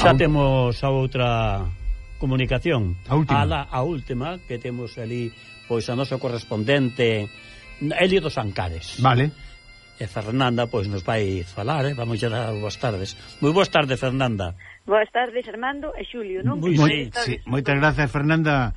Xa temos a outra comunicación. A última que temos ali, pois a nosa correspondente Elio dos Ancares. Vale. E Fernanda, pois nos vai falar, vamos a dar boas tardes. Moi boas tardes, Fernanda. Boas tardes, Armando e Xulio, non? Sí, moitas gracias, Fernanda.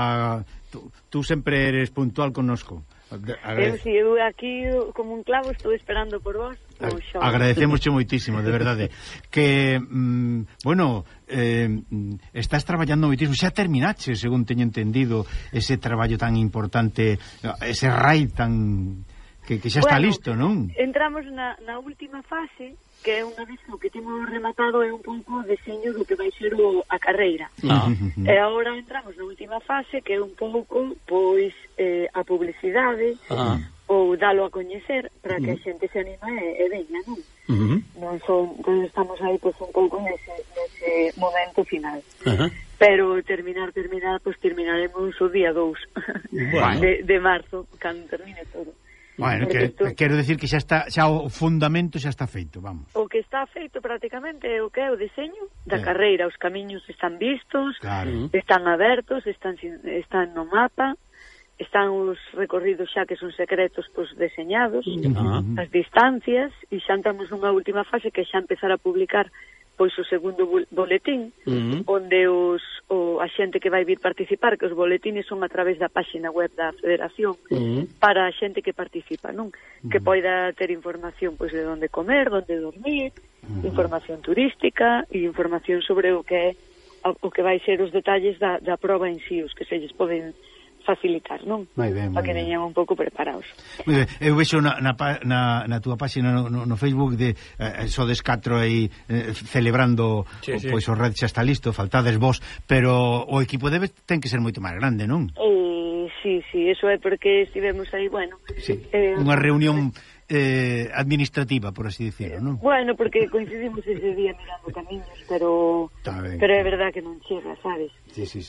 Tú sempre eres puntual connosco. Eu aquí, como un clavo, estou esperando por vos. Agradecemosche moitísimo, de verdade. Que, bueno, estás traballando moitísimo. Xa terminache, según teño entendido, ese traballo tan importante, ese RAI tan... Que xa está listo, non? Entramos na última fase, que é unha vez o que temos rematado é un pouco o deseño do que vai ser a carreira. E agora entramos na última fase, que é un pouco, pois, a publicidade, ou dalo a coñecer, para que a xente se anima e veña, non? Non estamos aí, pois, un pouco nese momento final. Pero terminar, pois terminaremos o día 2 de marzo, cando termine todo. Bueno, quero decir que xa o fundamento xa está feito, vamos. O que está feito prácticamente é o que é o deseño da carreira, os camiños están vistos, están abertos, están no mapa, están os recorridos xa que son secretos, pois deseñados, as distancias, e xa entramos nunha última fase que xa empezar a publicar pois o segundo boletín, onde a xente que vai vir participar, que os boletines son a través da páxina web da Federación, para a xente que participa, non? Que poida ter información pois de onde comer, onde dormir, información turística e información sobre o que vai ser os detalles da proba en sí, os que se lles poden facilitar, non? Para que veñan un pouco preparados. Moi ben. Eu vexo na túa página no Facebook de sodes 4 aí celebrando pois o Red xa está listo, faltades vos, pero o equipo ten que ser moito máis grande, non? Sí, eso é porque estivemos aí, bueno... Unha reunión administrativa, por así decirlo, non? Bueno, porque coincidimos ese día mirando camiños, pero é verdad que non chega, sabes? Sí.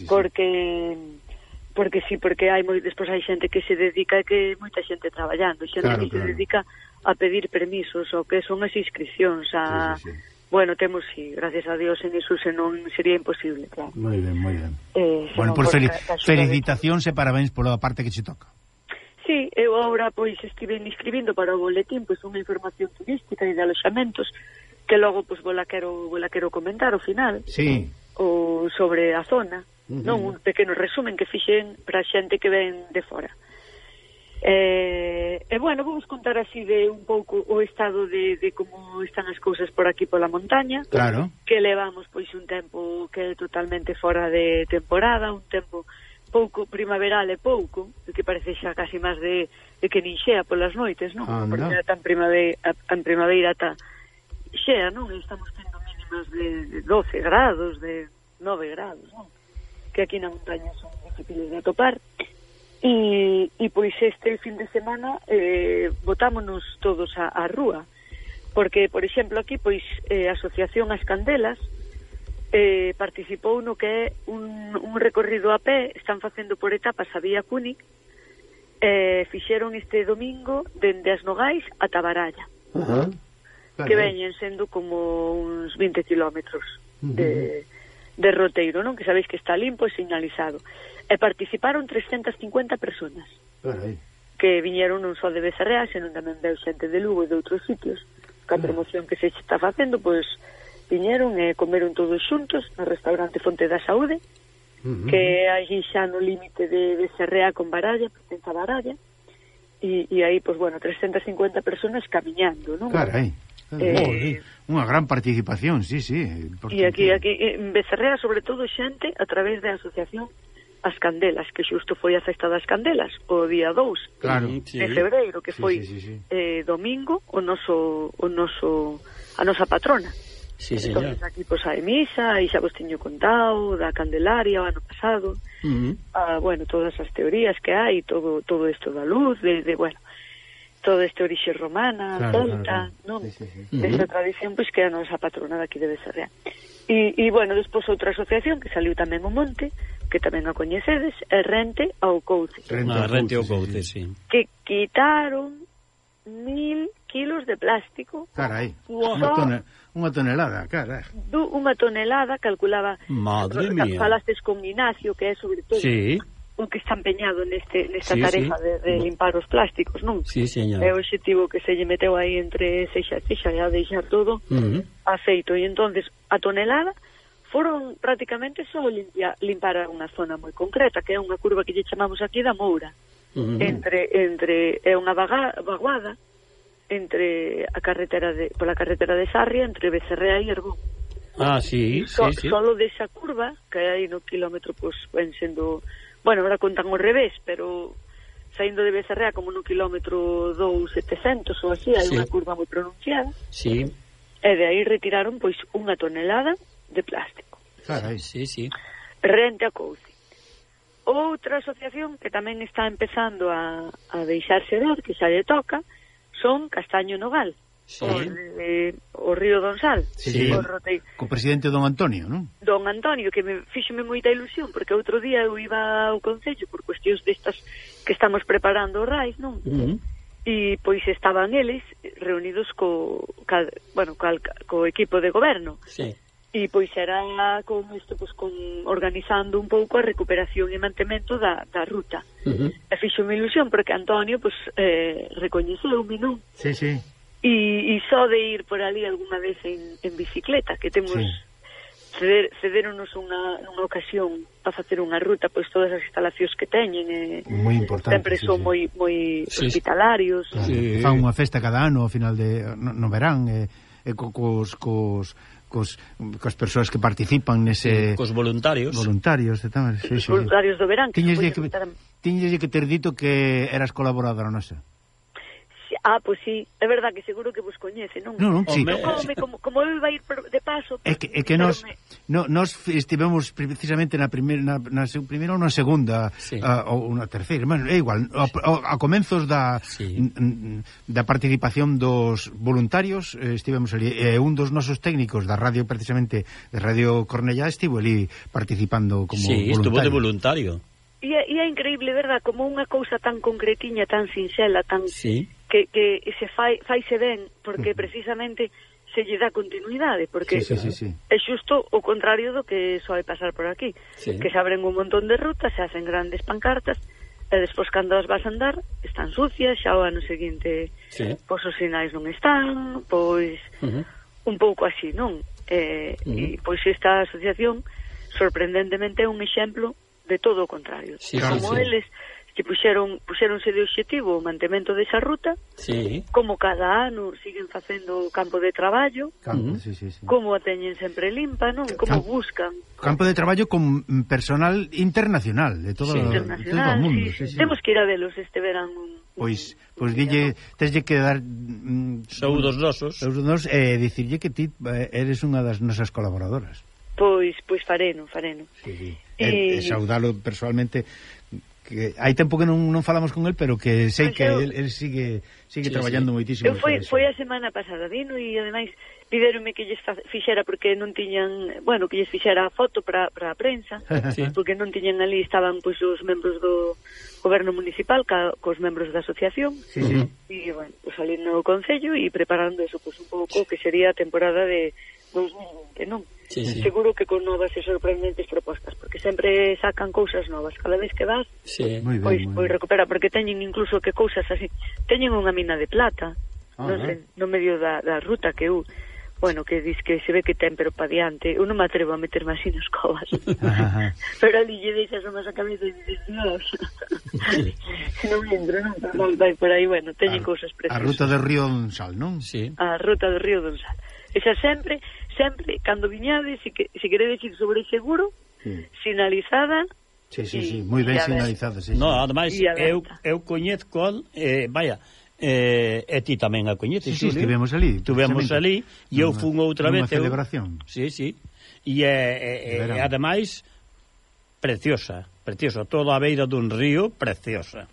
Porque hai despois hai xente que se dedica, que moita xente traballando, xente que se dedica a pedir permisos, ou que son as inscripcións bueno, temos, gracias a Dios, en iso senón sería imposible, claro. Moi ben. Bueno, por felicitacións e parabéns pola parte que che toca. Sí, eu agora pois estive inscribindo para o boletín pois unha información turística e de aloxamentos que logo pois vola quero comentar ao final. Sí. Ou sobre a zona. Non, un pequeno resumen que fixen para xente que ven de fora. Bueno, vamos contar así de un pouco o estado de como están as cousas por aquí pola montaña. Claro. Que levamos pois un tempo que é totalmente fora de temporada, un tempo pouco primaveral e pouco, que parece xa casi máis de que nin xea polas noites, non? Porque tan primaveira ata xea, non? Estamos tendo mínimas de 12 grados, de 9 grados, non? Que aquí na montaña son difíciles de atopar, e pois este fin de semana botámonos todos á rúa, porque, por exemplo, aquí pois a Asociación As Candelas participou no que é un recorrido a pé, están facendo por etapas a Vía Cúnic, fixeron este domingo dende as Nogais a Tabaralla, que veñen sendo como uns 20 kilómetros de roteiro, non? Que sabéis que está limpo e señalizado. E participaron 350 personas. Que viñeron non só de Becerrea, senón tamén veu xente de Lugo e de outros sitios. Que a promoción que se está facendo, pois viñeron e comeron todos xuntos no restaurante Fonte da Saúde, que é aí xa no límite de Becerrea con Baralla, pertence a Baralla, e aí, pois, bueno, 350 personas camiñando, non? Carai. Unha gran participación, sí. E aquí en Becerrea, sobre todo, xente a través da Asociación As Candelas, que xusto foi a Festa das Candelas o día 2 de febreiro, que foi domingo a nosa patrona. Entonces aquí pois hai misa, e xa vos teño contado da Candelaria o ano pasado, bueno, todas as teorías que hai, todo isto da luz, bueno, toda esta orixe romana, celta, non? Esta tradición, pois, que é a nosa patrona daqui de Becerrea. E, bueno, despois outra asociación que saliu tamén o monte, que tamén a coñecedes, é Rente ao Couce. Rente ao Couce, sí. Que quitaron 1000 kilos de plástico. Carai, Unha tonelada, cara. Unha tonelada, calculaba. Madre mía. Falastes con Ignacio, que é sobre todo o que está empeñado nesta tarefa de limpar os plásticos, non? Sí, señor. É o objetivo que se lle meteu aí entre cexa e cexa e a deixar todo afeito. E entonces a tonelada foron prácticamente só limpar unha zona moi concreta, que é unha curva que lle chamamos aquí da Moura. Entre é unha vaguada entre a carretera pola carretera de Sarria, entre Becerrea e Herbón. Sí. Solo desa curva, que aí no kilómetro, pois, ven sendo, bueno, ahora contan ao revés, pero saindo de Becerrea como no kilómetro 2.700 ou así, hai unha curva moi pronunciada. Sí. E de aí retiraron, pois, unha tonelada de plástico. Carai. Sí. Rente a Couce. Outra asociación que tamén está empezando a deixarse ver, que xa lle toca, son Castaño Nogal, o río Donsal. Co presidente Don Antonio, non? Don Antonio, que fíxome moita ilusión, porque outro día eu iba ao Concello por cuestións destas que estamos preparando o RAIS, non? E pois estaban eles reunidos co equipo de goberno. E pois era con isto, pois, organizando un pouco a recuperación e mantemento da ruta. E fixome ilusión porque Antonio, pois, recoñeceume, non? Sí. E só de ir por ali algunha vez en bicicleta, que temos cederonos unha ocasión a facer unha ruta, pois todas as instalacións que teñen, moi importante, sempre son moi hospitalarios. Fan unha festa cada ano ao final no verán, cos persoas que participan nese... Cos voluntarios. Voluntarios do verán. Tiñeslle que ter dito que eras colaboradora nosa. Pois sí, é verdad que seguro que vos coñece, non? Non, sí. Como eu iba a ir de paso... É que nos estivemos precisamente na primeira ou na segunda ou na terceira, bueno, é igual, a comenzos da participación dos voluntarios, estivemos ali, un dos nosos técnicos da radio, precisamente de Radio Cornellá, estivo ali participando como voluntario. Sí, estuvo de voluntario. E é increíble, verdad, como unha cousa tan concretiña, tan sinxela, tan... que se faise ben, porque precisamente se lle dá continuidade, porque é xusto o contrario do que soe pasar por aquí, que se abren un montón de rutas, se hacen grandes pancartas, e despois cando as vas a andar están sucias, xa o ano seguinte pois os sinais non están, pois un pouco así, non? E pois esta asociación sorprendentemente é un exemplo de todo o contrario. Como eles que puxéronse de obxectivo o mantemento desa ruta, como cada ano siguen facendo campo de traballo, como a teñen sempre limpa, non? Como buscan campo de traballo con personal internacional de todo o mundo. Temos que ir a velos este verano. Pois teslle que dar saúdos nosos e dicirlle que ti eres unha das nosas colaboradoras. Pois fareno. E saudalo personalmente, que hai tempo que non falamos con el, pero que sei que el sigue traballando moitísimo. Foi a semana pasada, vino e ademais pidéronme que lles fixera, porque non tiñan, bueno, que lles fixera a foto para a prensa, porque non tiñan ali, estaban pois os membros do goberno municipal cos membros da asociación, e bueno, pois ali no Concello e preparando eso, pois un pouco que sería a temporada de 2020, non? Seguro que con novas e sorprendentes propostas, porque sempre sacan cousas novas cada vez que vas, pois recupera, porque teñen incluso que cousas así, teñen unha mina de plata, non sei, no medio da ruta, que eu, bueno, que dis que se ve que ten, pero pa diante, eu non me atrevo a meterme así nas covas, pero ali lle deixas máis a cabeza e dices, Dios, non entro, non vai por aí, bueno, teñen cousas preciosas. A ruta do río Donsal, non? A ruta do río Donsal. Esa sempre, cando viñades, se queredes ir sobre seguro, sinalizada. Moi ben sinalizada. No, ademais, eu coñezco, vaya, e ti tamén a coñeces. Estivemos ali. Estuvemos ali, e eu fun outra vez. Unha celebración. E ademais, preciosa, toda a beira dun río, preciosa.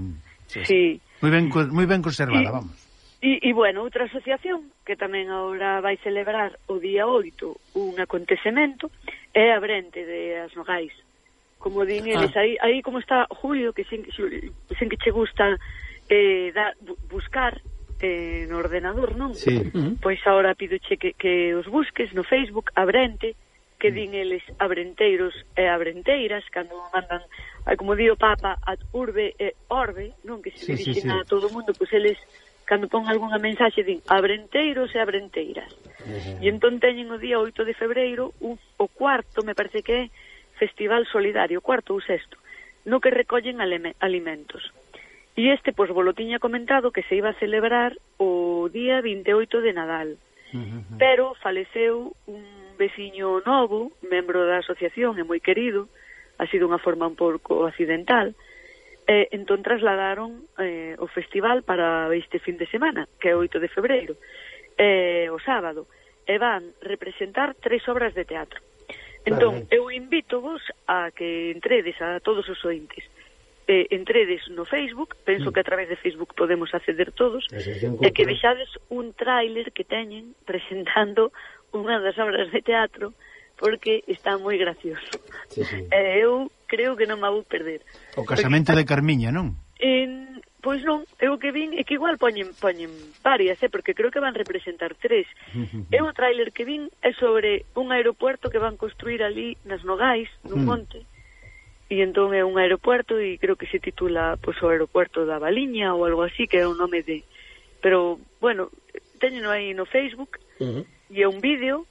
Moi ben conservada, vamos. E bueno, outra asociación que tamén agora vai celebrar o día 8 un acontecemento é a Brente de As Nogais. Como din eles, aí como está Julio, que sen que che gusta buscar no ordenador, non? Sí. Pois agora pídoche que os busques no Facebook, Abrente, que din eles abrenteiros e abrenteiras, cando mandan, como di o Papa, ad urbe e orbe, non? Que se dirixen a todo o mundo, pois eles, cando pon algunha mensaxe, din abrenteiros e abrenteiras. E entón teñen o día 8 de febreiro o cuarto, me parece que é Festival Solidario, cuarto ou sexto, no que recollen alimentos. E pois, volo tiña comentado que se iba a celebrar o día 28 de Nadal. Pero faleceu un veciño novo, membro da asociación e moi querido, ha sido unha forma un pouco accidental, entón trasladaron o festival para este fin de semana, que é 8 de febreiro, o sábado, e van representar 3 obras de teatro. Entón, eu invito-vos a que entredes a todos os ointes, entredes no Facebook, penso que a través de Facebook podemos acceder todos, e que vexades un tráiler que teñen presentando unha das obras de teatro, porque está moi gracioso. Eu creo que non me vou perder. O casamento de Carmiña, non? Pois non, eu que vin é que igual poñen varias, porque creo que van representar 3. O tráiler que vin é sobre un aeropuerto que van construir ali nas Nogais, nun monte, e entón é un aeropuerto e creo que se titula pois o aeropuerto da Baliña ou algo así, que é o nome de... Pero, bueno, teñeno aí no Facebook e é un vídeo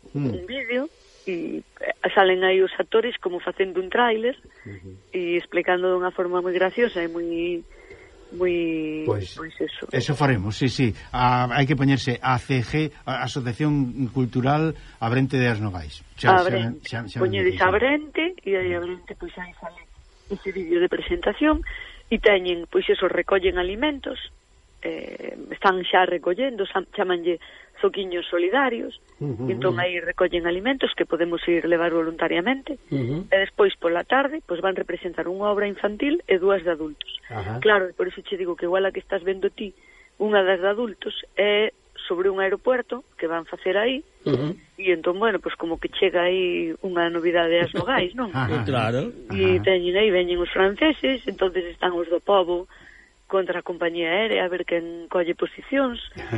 e salen aí os actores como facendo un tráiler e explicando de unha forma moi graciosa e moi pois eso faremos, sí. Hai que poñerse ACG, a Asociación Cultural Abrente de as Nogais. Poñedes Abrente e aí Abrente, pois aí sale ese vídeo de presentación e teñen, pois eso, recollen alimentos, están xa recollendo, chamanlle zoquiños solidarios, e entón aí recollen alimentos que podemos ir levar voluntariamente, e despois pola tarde pois van representar unha obra infantil e 2 de adultos. Claro, por iso che digo que igual a que estás vendo ti, unha das de adultos é sobre un aeropuerto que van facer aí, e entón, bueno, pois como que chega aí unha novidade ás Nogais, non? Claro. E teñen aí, veñen os franceses, entonces están os do pobo contra a compañía aérea, a ver quen colle posicións,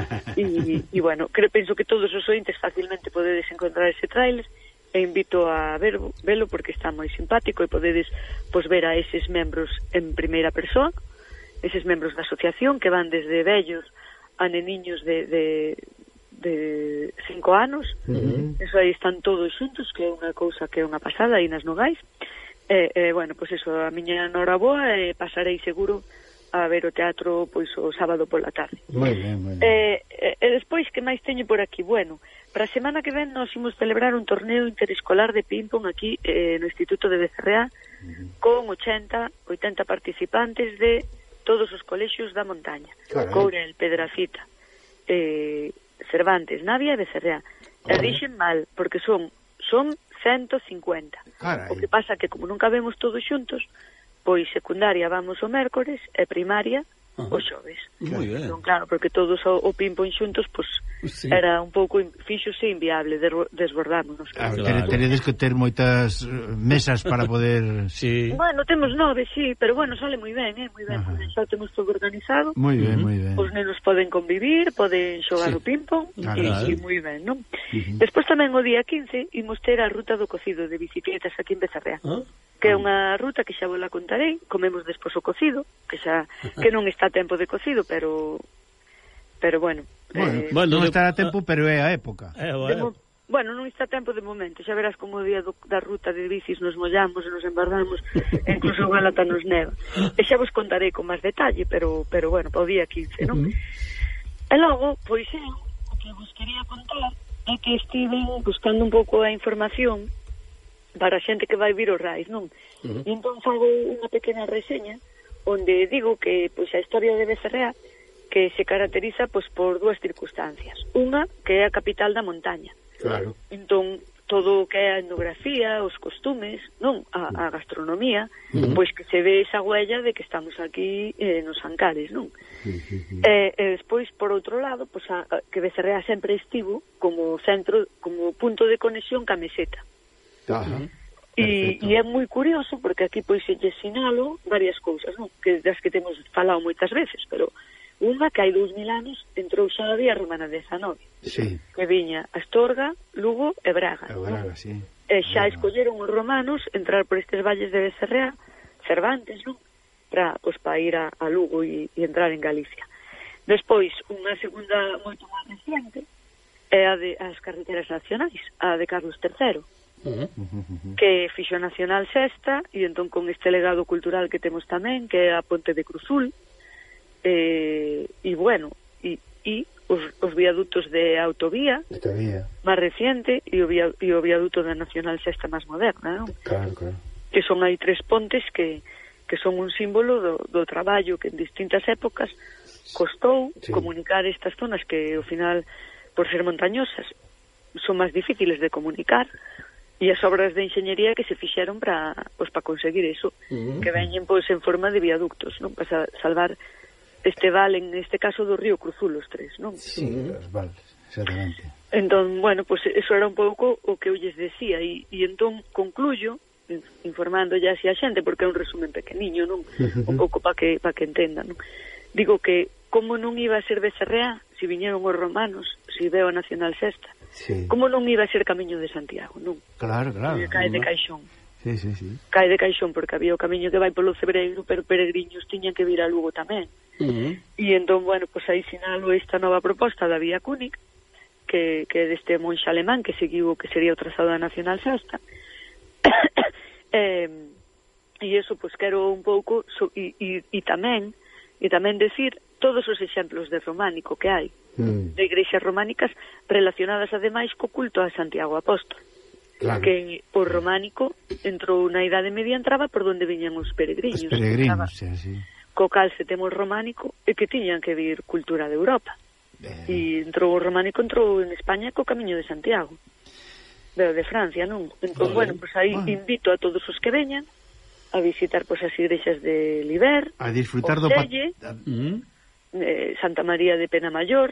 e bueno, penso que todos os ointes facilmente podedes encontrar ese tráiler, e invito a velo porque está moi simpático, e podedes pois ver a eses membros en primeira persoa, eses membros da asociación que van desde vellos a neniños de 5 anos, eso aí están todos xuntos, que é unha cousa que é unha pasada aí nas Nogais, bueno, pois eso, a miña noraboa, pasarei seguro a ver o teatro pois o sábado pola tarde. Moi ben. E despois, que máis teño por aquí? Bueno, para a semana que ven nos imos celebrar un torneo interescolar de ping-pong aquí no Instituto de Becerreá, con 80 participantes de todos os colexios da montaña. Courel, Pedrafita, Cervantes, Navia e Becerreá. E dixen mal, porque son 150. O que pasa que como non cabemos todos xuntos, pois secundaria vamos o mércores e primaria o xoves. Moi ben. Non, claro, porque todos o ping-pong xuntos, pois era un pouco fíxose inviable, desbordámonos. Teredes que ter moitas mesas para poder... Bueno, temos 9, sí, pero bueno, sale moi ben, moi ben. Xa temos todo organizado. Moi ben. Os nenos poden convivir, poden xogar o ping-pong, e moi ben, non? Despois tamén o día 15 imos ter a ruta do cocido de bicicletas aquí en Becerreá, que é unha ruta que xa vos la contarei. Comemos despois o cocido, que non está a tempo de cocido, pero bueno, non está a tempo, pero é a época. Bueno, non está a tempo de momento. Xa verás como o día da ruta de bicis nos mollamos e nos embardamos, incluso igual ata nos neva. E xa vos contarei con máis detalle, pero bueno, para o día 15, non? E logo, pois o que vos quería contar é que estive buscando un pouco a información para a xente que vai vir os RAIs, non? E entón fago unha pequena reseña onde digo que pois a historia de Becerreá que se caracteriza pois por 2 circunstancias. Unha, que é a capital da montaña. Claro. Entón, todo o que é a etnografía, os costumes, non, a gastronomía, pois que se ve esa huella de que estamos aquí nos Ancares, non? E despois, por outro lado, pois que Becerreá sempre estivo como centro, como punto de conexión ca meseta. E é moi curioso porque aquí pois se sinalo varias cousas, non? Que das que temos falado moitas veces, pero Unha que hai 2000 anos entrou xa a vía romana 19, sí. que viña Astorga, Lugo e Braga. Sí. E xa escolleron os romanos entrar por estes valles de Becerrea, Cervantes, non? Para ir a Lugo e entrar en Galicia. Despois, unha segunda moito máis reciente é a de as carreteras nacionais, a de Carlos III, que fixo a Nacional Sexta, e entón con este legado cultural que temos tamén, que é a Ponte de Cruzul, e bueno, e os viadutos de autovía máis reciente e o viaduto da Nacional Sexta máis moderna, non? Claro. Que son aí 3 pontes que son un símbolo do traballo que en distintas épocas costou comunicar estas zonas que ao final, por ser montañosas, son máis difíciles de comunicar, e as obras de enxeñería que se fixeron para conseguir eso, que veñen pois en forma de viaductos, non? Para salvar este vale, en este caso do río Cruzul, os 3, non? Sí, os vales, exactamente. Entón, bueno, pues eso era un pouco o que eu lles decía, e entón concluyo informando ya así a xente, porque é un resumen pequeniño, non? Un pouco para que entendan, non? Digo que como non iba a ser Becerrea se viñeron os romanos, se veo a Nacional Sexta, como non iba a ser Camiño de Santiago, non? Claro. Cae de caixón. Sí. Cae de caixón porque había o camiño que vai polo Cebreiro, pero peregriños tiñan que vir a Lugo tamén. E entón, bueno, pues aí sinalo esta nova proposta da Vía Cúnica, que é deste monxe alemán que seguiu o que sería o trazado da Nacional Sexta. E eso, pues quero un pouco e tamén decir todos os exemplos de románico que hai, de igrexas románicas relacionadas ademais co culto a Santiago Apóstol. Claro. Que o románico entrou na Idade Media, entraba por donde viñan os peregrinos. Sí. Co cal se temos románico e que tiñan que vir cultura de Europa. E o románico entrou en España co Camiño de Santiago, de Francia, non? Entón, bueno, pues aí invito a todos os que veñan a visitar as igrexas de Liber, a disfrutar do Santa María de Penamayor,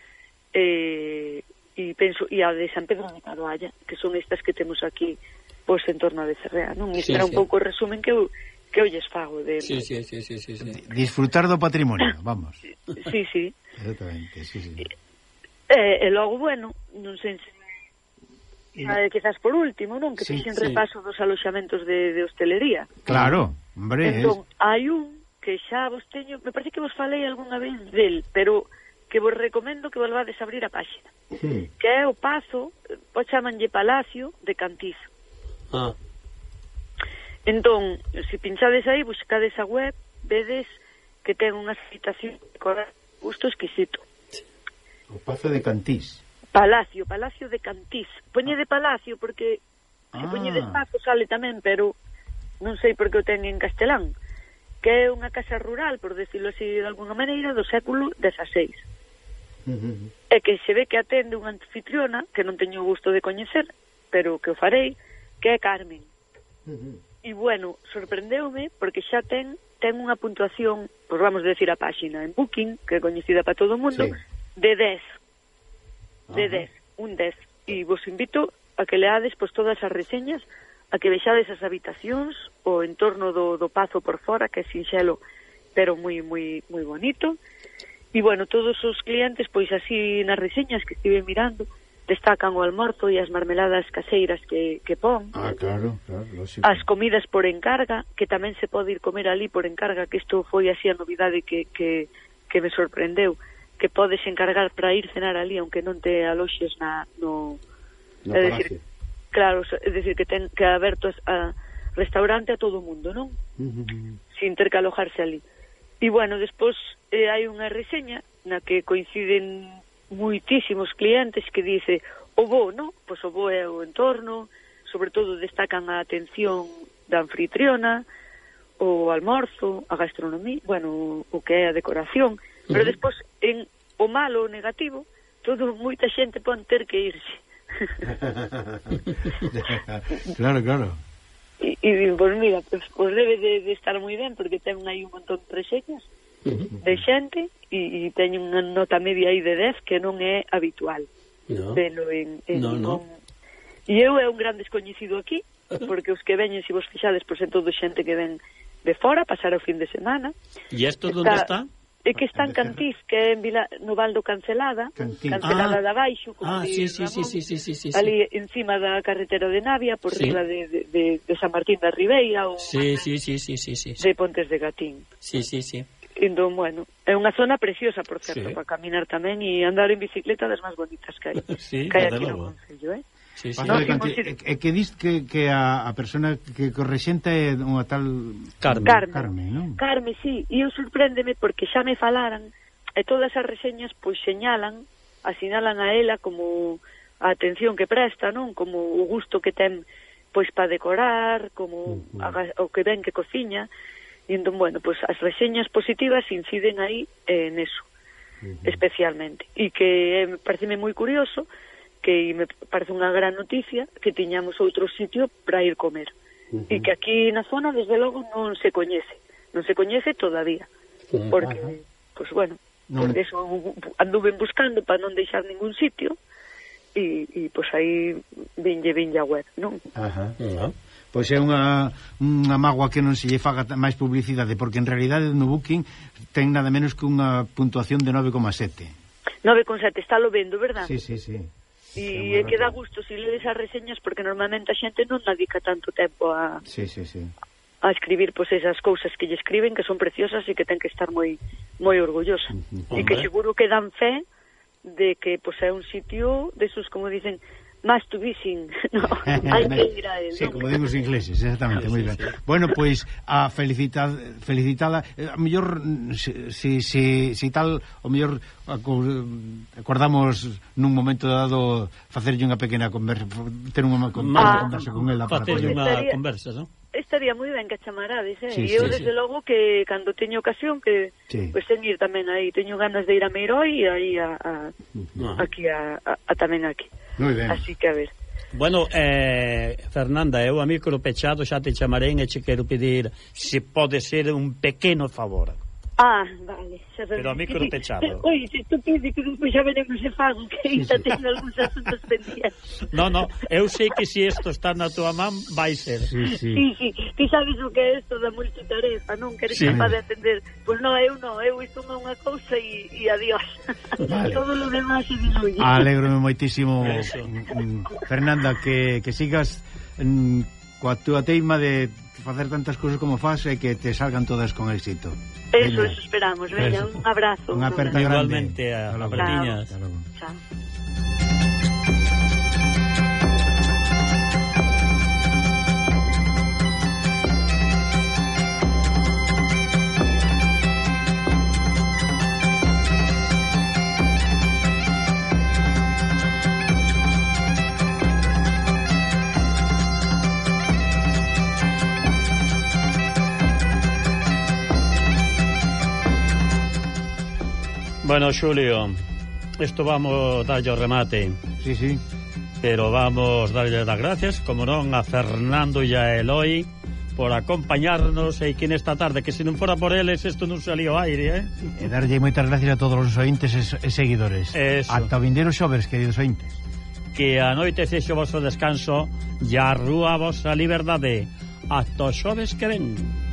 e penso e a de San Pedro de Carballo, que son estas que temos aquí pois en torno a Becerrea, non? Este era un pouco o resumen que eu lles fago de disfrutar do patrimonio, vamos. Sí. Exactamente, sí. E logo, bueno, non sei se quizás por último, non? Que fixen repaso dos aloxamentos de hostelería. Claro, hombre. Entón, hai un que xa vos teño, me parece que vos falei algunha vez del, pero que vos recomendo que volvades a abrir a páxina, que é o Pazo, pois chamanlle Palacio de Cantiz. Entón, se pinchades aí, buscades a web, vedes que ten unha habitación de gusto exquisito. O Pazo de Cantiz. Palacio de Cantiz. Poñe de Palacio porque se poñe de Pazo sale tamén, pero non sei por que o ten en castelán, que é unha casa rural, por decirlo así de alguna maneira, do século XVI. E que se ve que atende unha anfitriona que non teño o gusto de coñecer, pero que o farei, que é Carmen. E bueno, sorprendeume porque xa ten unha puntuación, pois vamos a decir a páxina en Booking, que é coñecida para todo o mundo, de 10. Un 10. E vos invito a que leades pois todas as reseñas, a que vexades as habitacións, o entorno do pazo por fora, que é sinxelo, pero moi bonito. E, bueno, todos os clientes, pois así nas reseñas que estive mirando, destacan o almorzo e as marmeladas caseiras que pon. Claro, lógico. As comidas por encarga, que tamén se pode ir comer ali por encarga, que isto foi así a novidade que me sorprendeu, que podes encargar para ir cenar ali, aunque non te aloxes no palacio. Claro, é dicir, que ten que aberto a restaurante a todo o mundo, non? Sin ter que alojarse ali. E, bueno, despois hai unha reseña na que coinciden moitísimos clientes que dice o bo, non? Pois o bo é o entorno, sobre todo destacan a atención da anfitriona, o almorzo, a gastronomía, bueno, o que é a decoración, pero despois en o malo, o negativo, moita xente pode ter que irse. Claro. E pois mira, pois debe de estar moi ben, porque ten aí un montón de reseñas de xente e teñen unha nota media aí de 10 que non é habitual. Velo No. E eu é un gran descoñecido aquí, porque os que veñen, se vos fixades, pois é todo xente que ven de fora, pasar o fin de semana. E isto onde está? E que está en Cantiz, que é no Val do Cancelada, Cancelada de abaixo, ali encima da carretera de Navia, por riba de San Martín da Ribeira, ou de Pontes de Gatín. Entón, bueno, é unha zona preciosa, por certo, para caminar tamén e andar en bicicleta das máis bonitas que hai. Que hai aquí no Concello, E que dis que a persona que correxenta é unha tal Carme, non? Carme, sí, e eu sorpréndeme porque xa me falaran e todas as reseñas pois asinalan a ela como a atención que presta, non? Como o gusto que ten pois para decorar, como o que ven que cociña. E entón, bueno, pois as reseñas positivas inciden aí neso, especialmente. E que pareceme moi curioso, que me parece unha gran noticia que tiñamos outro sitio para ir comer. E que aquí na zona, desde logo, non se coñece todavía. Porque, pois bueno, por eso anduve buscando para non deixar ningún sitio e pois aí vinlle a web, non? Pois é unha mágoa que non se lle faga máis publicidade, porque en realidade no Booking ten nada menos que unha puntuación de 9,7. 9,7, está lo vendo, verdad? Sí. E que dá gusto se ledes as reseñas, porque normalmente a xente non dedica tanto tempo a escribir pois esas cousas que lle escriben, que son preciosas e que ten que estar moi orgullosa. E que seguro que dan fe de que pois é un sitio desos, como dicen, más to be seen, no, hai que ir a él. Sí, como digo os ingleses, exactamente, moi ben. Bueno, pois a felicitada, a mellor si tal, o mellor acordamos nun momento dado facerlle unha pequena conversa, ter unha conversa con ela para facerlle unha conversa, non? Estaría moi ben que a chamarades, e eu desde logo que cando teño ocasión que pois ten ir tamén aí, teño ganas de ir a Meiroi e aí aquí tamén aquí. Moi ben. Así que a ver. Bueno, Fernanda, eu a micro pechado xa te chamarei e che quero pedir se pode ser un pequeno favor. Vale. Pero a micro pechado. Oi, se tú pides que despois xa veremos se fago, que ainda teño algúns asuntos pendientes. No, eu sei que se isto está na tua man, vai ser. Sí. Ti sabes o que é isto da multitarefa, non? Queres capaz de atender. Pois eu isto é unha cousa e adiós. Vale. Todo lo demás se diluye. Alégrome moitísimo, Fernanda, que sigas coa túa teima de facer tantas cousas como faz e que te salgan todas con éxito. Eso esperamos. Veña, un abrazo. Unha aperta grande. Igualmente, apertiñas. Chao. Bueno, Xulio, isto vamos darlle o remate. Sí. Pero vamos darlle das gracias, como non, a Fernando e a Eloi por acompañarnos e que nesta tarde, que se non fora por eles isto non salía ao aire, E darlle moitas gracias a todos os ointes e seguidores. Ata o vindeiro xoves, queridos ointes. Que a noite sexe o vosso descanso e a rúa a vosa liberdade. Ata o xoves que ven.